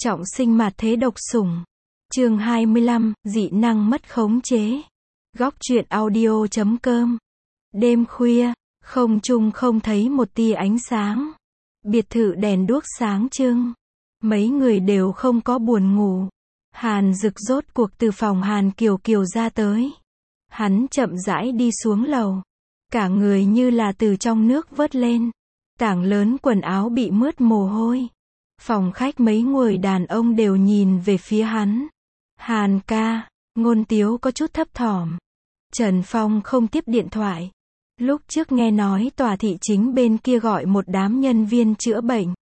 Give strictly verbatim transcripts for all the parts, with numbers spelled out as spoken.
Trọng sinh mạt thế độc sủng. Chương hai mươi lăm, dị năng mất khống chế. Góc truyện audio chấm com. Đêm khuya, không trung không thấy một tia ánh sáng. Biệt thự đèn đuốc sáng trưng. Mấy người đều không có buồn ngủ. Hàn Dực rốt cuộc từ phòng Hàn Kiều Kiều ra tới. Hắn chậm rãi đi xuống lầu. Cả người như là từ trong nước vớt lên. Tảng lớn quần áo bị mướt mồ hôi. Phòng khách mấy người đàn ông đều nhìn về phía hắn. Hàn ca, Ngôn Tiếu có chút thấp thỏm. Trần Phong không tiếp điện thoại. Lúc trước nghe nói tòa thị chính bên kia gọi một đám nhân viên chữa bệnh.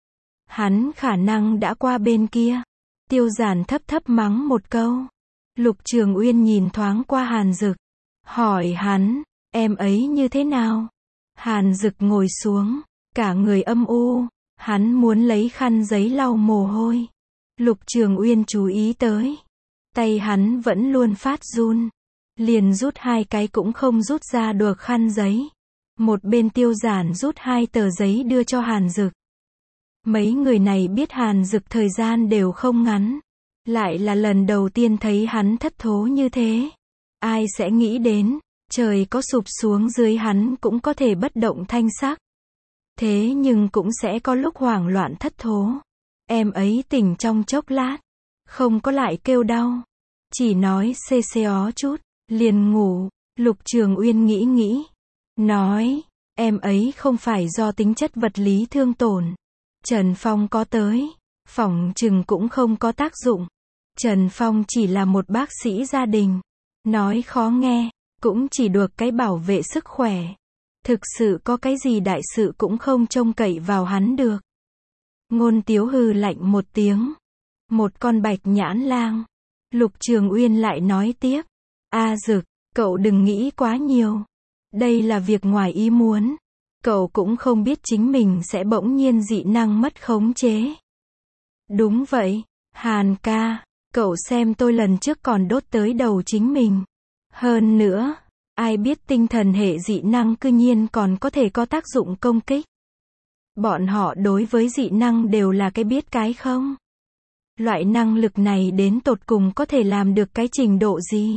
Hắn khả năng đã qua bên kia. Tiêu Giản thấp thấp mắng một câu. Lục Trường Uyên nhìn thoáng qua Hàn Dực. Hỏi hắn, em ấy như thế nào? Hàn Dực ngồi xuống, cả người âm u. Hắn muốn lấy khăn giấy lau mồ hôi. Lục Trường Uyên chú ý tới. Tay hắn vẫn luôn phát run. Liền rút hai cái cũng không rút ra được khăn giấy. Một bên Tiêu Giản rút hai tờ giấy đưa cho Hàn Dực. Mấy người này biết Hàn Dực thời gian đều không ngắn. Lại là lần đầu tiên thấy hắn thất thố như thế. Ai sẽ nghĩ đến, trời có sụp xuống dưới hắn cũng có thể bất động thanh sắc. Thế nhưng cũng sẽ có lúc hoảng loạn thất thố. Em ấy tỉnh trong chốc lát. Không có lại kêu đau. Chỉ nói xê xê ó chút. Liền ngủ. Lục Trường Uyên nghĩ nghĩ. Nói. Em ấy không phải do tính chất vật lý thương tổn. Trần Phong có tới. Phỏng chừng cũng không có tác dụng. Trần Phong chỉ là một bác sĩ gia đình. Nói khó nghe. Cũng chỉ được cái bảo vệ sức khỏe. Thực sự có cái gì đại sự cũng không trông cậy vào hắn được. Ngôn Tiếu hừ lạnh một tiếng. Một con bạch nhãn lang. Lục Trường Uyên lại nói tiếp. A Dực, cậu đừng nghĩ quá nhiều. Đây là việc ngoài ý muốn. Cậu cũng không biết chính mình sẽ bỗng nhiên dị năng mất khống chế. Đúng vậy, Hàn ca, cậu xem tôi lần trước còn đốt tới đầu chính mình. Hơn nữa, ai biết tinh thần hệ dị năng cư nhiên còn có thể có tác dụng công kích. Bọn họ đối với dị năng đều là cái biết cái không. Loại năng lực này đến tột cùng có thể làm được cái trình độ gì?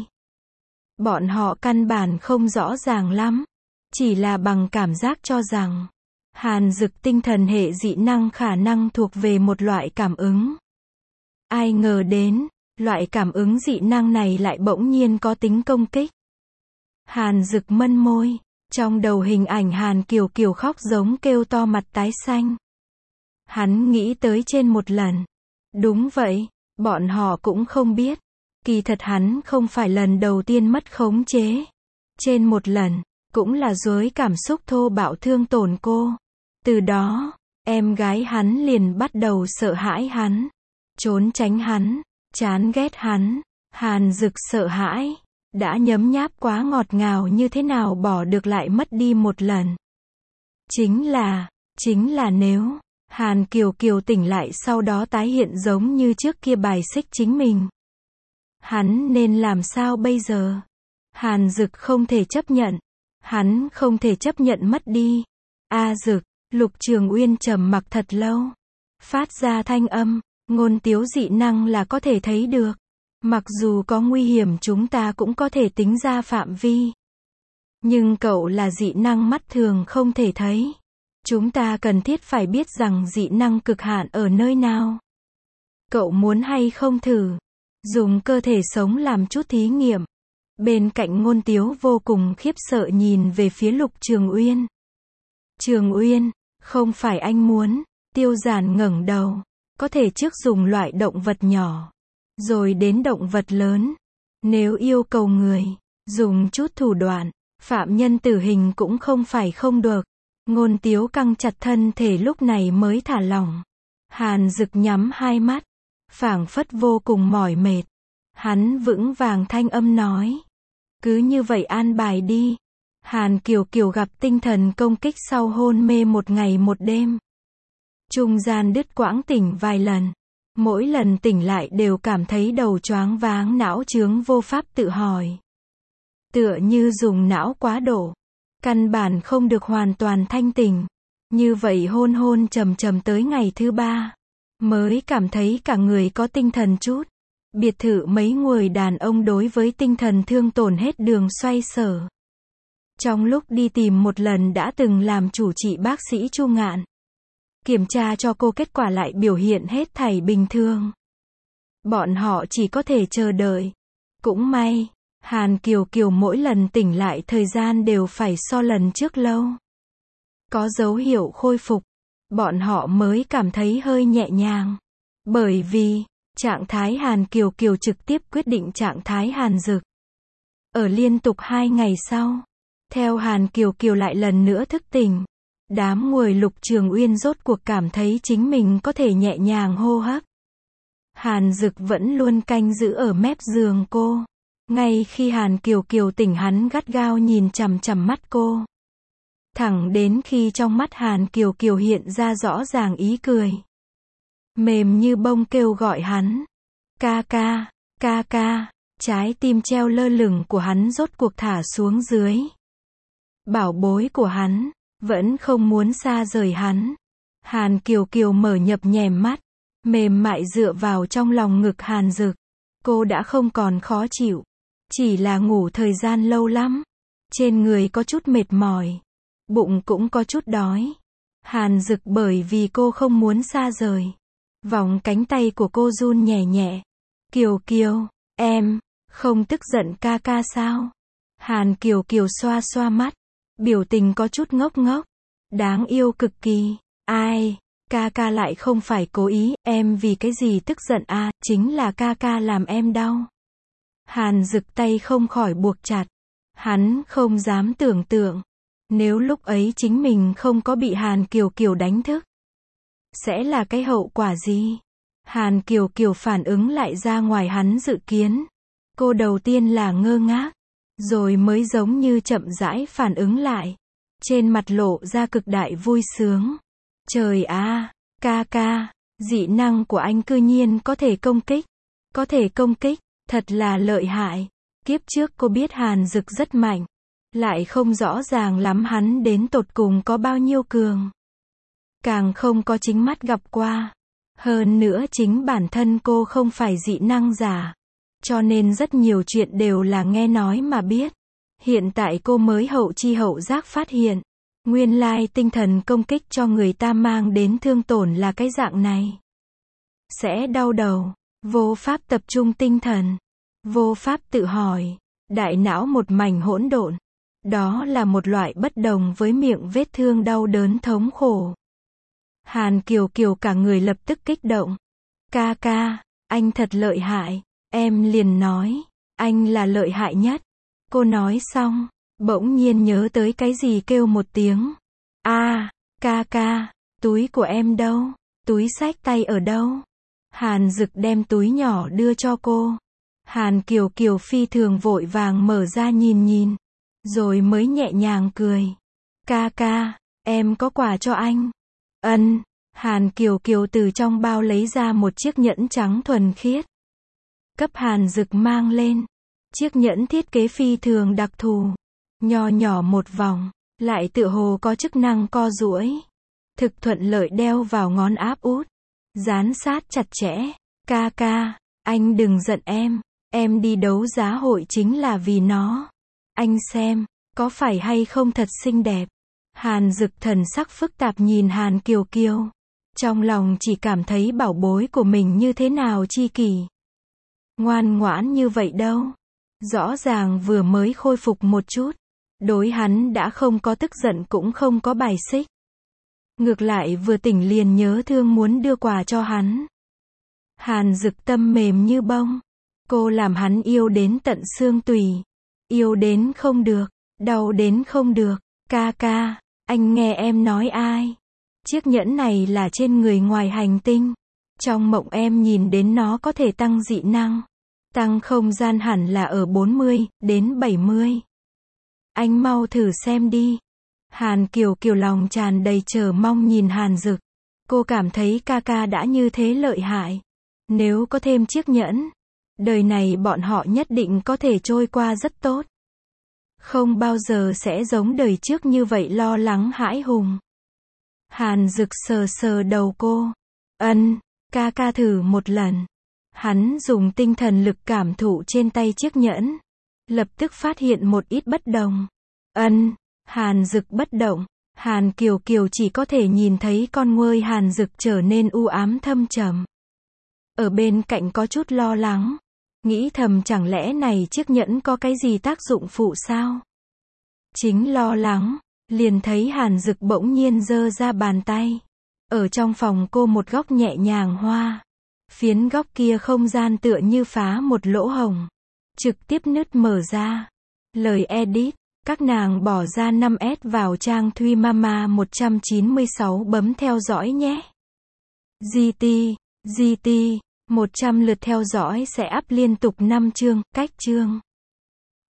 Bọn họ căn bản không rõ ràng lắm. Chỉ là bằng cảm giác cho rằng Hàn Dực tinh thần hệ dị năng khả năng thuộc về một loại cảm ứng. Ai ngờ đến, loại cảm ứng dị năng này lại bỗng nhiên có tính công kích. Hàn Dực mân môi, trong đầu hình ảnh Hàn Kiều Kiều khóc giống kêu to mặt tái xanh. Hắn nghĩ tới trên một lần. Đúng vậy, bọn họ cũng không biết. Kỳ thật hắn không phải lần đầu tiên mất khống chế. Trên một lần, cũng là dưới cảm xúc thô bạo thương tổn cô. Từ đó, em gái hắn liền bắt đầu sợ hãi hắn. Trốn tránh hắn, chán ghét hắn. Hàn Dực sợ hãi. Đã nhấm nháp quá ngọt ngào như thế nào bỏ được lại mất đi một lần. Chính là, chính là nếu Hàn Kiều Kiều tỉnh lại sau đó tái hiện giống như trước kia bài xích chính mình. Hắn nên làm sao bây giờ? Hàn Dực không thể chấp nhận. Hắn không thể chấp nhận mất đi. A Dực, Lục Trường Uyên trầm mặc thật lâu. Phát ra thanh âm, Ngôn Tiếu dị năng là có thể thấy được. Mặc dù có nguy hiểm chúng ta cũng có thể tính ra phạm vi. Nhưng cậu là dị năng mắt thường không thể thấy. Chúng ta cần thiết phải biết rằng dị năng cực hạn ở nơi nào. Cậu muốn hay không thử? Dùng cơ thể sống làm chút thí nghiệm. Bên cạnh Ngôn Tiếu vô cùng khiếp sợ nhìn về phía Lục Trường Uyên. Trường Uyên, không phải anh muốn. Tiêu Giản ngẩng đầu. Có thể trước dùng loại động vật nhỏ. Rồi đến động vật lớn. Nếu yêu cầu người, dùng chút thủ đoạn, phạm nhân tử hình cũng không phải không được. Ngôn Tiếu căng chặt thân thể lúc này mới thả lỏng. Hàn Dực nhắm hai mắt. Phảng phất vô cùng mỏi mệt. Hắn vững vàng thanh âm nói. Cứ như vậy an bài đi. Hàn Kiều Kiều gặp tinh thần công kích sau hôn mê một ngày một đêm. Trung gian đứt quãng tỉnh vài lần. Mỗi lần tỉnh lại đều cảm thấy đầu choáng váng não chướng vô pháp tự hỏi. Tựa như dùng não quá độ. Căn bản không được hoàn toàn thanh tỉnh. Như vậy hôn hôn trầm trầm tới ngày thứ ba. mới cảm thấy cả người có tinh thần chút. Biệt thự mấy người đàn ông đối với tinh thần thương tổn hết đường xoay sở. Trong lúc đi tìm một lần đã từng làm chủ trị bác sĩ Chu Ngạn. Kiểm tra cho cô kết quả lại biểu hiện hết thảy bình thường. Bọn họ chỉ có thể chờ đợi. Cũng may, Hàn Kiều Kiều mỗi lần tỉnh lại thời gian đều phải so lần trước lâu. Có dấu hiệu khôi phục, bọn họ mới cảm thấy hơi nhẹ nhàng. Bởi vì, trạng thái Hàn Kiều Kiều trực tiếp quyết định trạng thái Hàn Dực. Ở liên tục hai ngày sau, theo Hàn Kiều Kiều lại lần nữa thức tỉnh, đám người Lục Trường Uyên rốt cuộc cảm thấy chính mình có thể nhẹ nhàng hô hấp. Hàn Dực vẫn luôn canh giữ ở mép giường cô. Ngay khi Hàn Kiều Kiều tỉnh hắn gắt gao nhìn chằm chằm mắt cô. Thẳng đến khi trong mắt Hàn Kiều Kiều hiện ra rõ ràng ý cười. Mềm như bông kêu gọi hắn. Ca ca, ca ca, trái tim treo lơ lửng của hắn rốt cuộc thả xuống dưới. Bảo bối của hắn, vẫn không muốn xa rời hắn. Hàn Kiều Kiều mở nhập nhèm mắt, mềm mại dựa vào trong lòng ngực Hàn Dực. Cô đã không còn khó chịu. Chỉ là ngủ thời gian lâu lắm. Trên người có chút mệt mỏi. Bụng cũng có chút đói. Hàn Dực bởi vì cô không muốn xa rời. Vòng cánh tay của cô run nhẹ nhẹ. Kiều Kiều, em, không tức giận ca ca sao? Hàn Kiều Kiều xoa xoa mắt. Biểu tình có chút ngốc ngốc. Đáng yêu cực kỳ. Ai, ca ca lại không phải cố ý, em vì cái gì tức giận à, chính là ca ca làm em đau. Hàn Dực tay không khỏi buộc chặt. Hắn không dám tưởng tượng. Nếu lúc ấy chính mình không có bị Hàn Kiều Kiều đánh thức. Sẽ là cái hậu quả gì? Hàn Kiều Kiều phản ứng lại ra ngoài hắn dự kiến. Cô đầu tiên là ngơ ngác. Rồi mới giống như chậm rãi phản ứng lại. Trên mặt lộ ra cực đại vui sướng. Trời à, ca ca, dị năng của anh cư nhiên có thể công kích. Có thể công kích, thật là lợi hại. Kiếp trước cô biết Hàn Dực rất mạnh. Lại không rõ ràng lắm hắn đến tột cùng có bao nhiêu cường. Càng không có chính mắt gặp qua. Hơn nữa chính bản thân cô không phải dị năng giả. Cho nên rất nhiều chuyện đều là nghe nói mà biết. Hiện tại cô mới hậu chi hậu giác phát hiện. Nguyên lai tinh thần công kích cho người ta mang đến thương tổn là cái dạng này. Sẽ đau đầu, vô pháp tập trung tinh thần, vô pháp tự hỏi, đại não một mảnh hỗn độn. Đó là một loại bất đồng với miệng vết thương đau đớn thống khổ. Hàn Kiều Kiều cả người lập tức kích động. Ca ca, anh thật lợi hại. Em liền nói, anh là lợi hại nhất. Cô nói xong, bỗng nhiên nhớ tới cái gì kêu một tiếng. A, à, ca ca, túi của em đâu? Túi xách tay ở đâu? Hàn Dực đem túi nhỏ đưa cho cô. Hàn Kiều Kiều phi thường vội vàng mở ra nhìn nhìn. Rồi mới nhẹ nhàng cười. Ca ca, em có quà cho anh. Ân, Hàn Kiều Kiều từ trong bao lấy ra một chiếc nhẫn trắng thuần khiết. Cấp Hàn Dực mang lên. Chiếc nhẫn thiết kế phi thường đặc thù. Nho nhỏ một vòng, lại tựa hồ có chức năng co duỗi. Thực thuận lợi đeo vào ngón áp út. Dán sát chặt chẽ. Ca ca, anh đừng giận em. Em đi đấu giá hội chính là vì nó. Anh xem, có phải hay không thật xinh đẹp. Hàn Dực thần sắc phức tạp nhìn Hàn Kiều Kiều. Trong lòng chỉ cảm thấy bảo bối của mình như thế nào chi kỷ. Ngoan ngoãn như vậy đâu. Rõ ràng vừa mới khôi phục một chút. Đối hắn đã không có tức giận cũng không có bài xích. Ngược lại vừa tỉnh liền nhớ thương muốn đưa quà cho hắn. Hàn Dực tâm mềm như bông. Cô làm hắn yêu đến tận xương tủy. Yêu đến không được, đau đến không được. Ca ca, anh nghe em nói ai? Chiếc nhẫn này là trên người ngoài hành tinh. Trong mộng em nhìn đến nó có thể tăng dị năng. Tăng không gian hẳn là ở bốn mươi đến bảy mươi. Anh mau thử xem đi. Hàn Kiều Kiều lòng tràn đầy chờ mong nhìn Hàn Dực. Cô cảm thấy ca ca đã như thế lợi hại. Nếu có thêm chiếc nhẫn, đời này bọn họ nhất định có thể trôi qua rất tốt. Không bao giờ sẽ giống đời trước như vậy lo lắng hãi hùng. Hàn Dực sờ sờ đầu cô. Ân, Ca ca thử một lần. Hắn dùng tinh thần lực cảm thụ trên tay chiếc nhẫn. Lập tức phát hiện một ít bất đồng. Ân, Hàn Dực bất động. Hàn Kiều Kiều chỉ có thể nhìn thấy con ngươi Hàn Dực trở nên u ám thâm trầm. Ở bên cạnh có chút lo lắng. Nghĩ thầm chẳng lẽ này chiếc nhẫn có cái gì tác dụng phụ sao? Chính lo lắng, liền thấy Hàn Dực bỗng nhiên giơ ra bàn tay. Ở trong phòng cô một góc nhẹ nhàng hoa. Phiến góc kia không gian tựa như phá một lỗ hồng. Trực tiếp nứt mở ra. Lời edit, các nàng bỏ ra năm S vào trang Thuy Mama một trăm chín mươi sáu bấm theo dõi nhé. giê tê, giê tê, một trăm lượt theo dõi sẽ up liên tục năm chương, cách chương.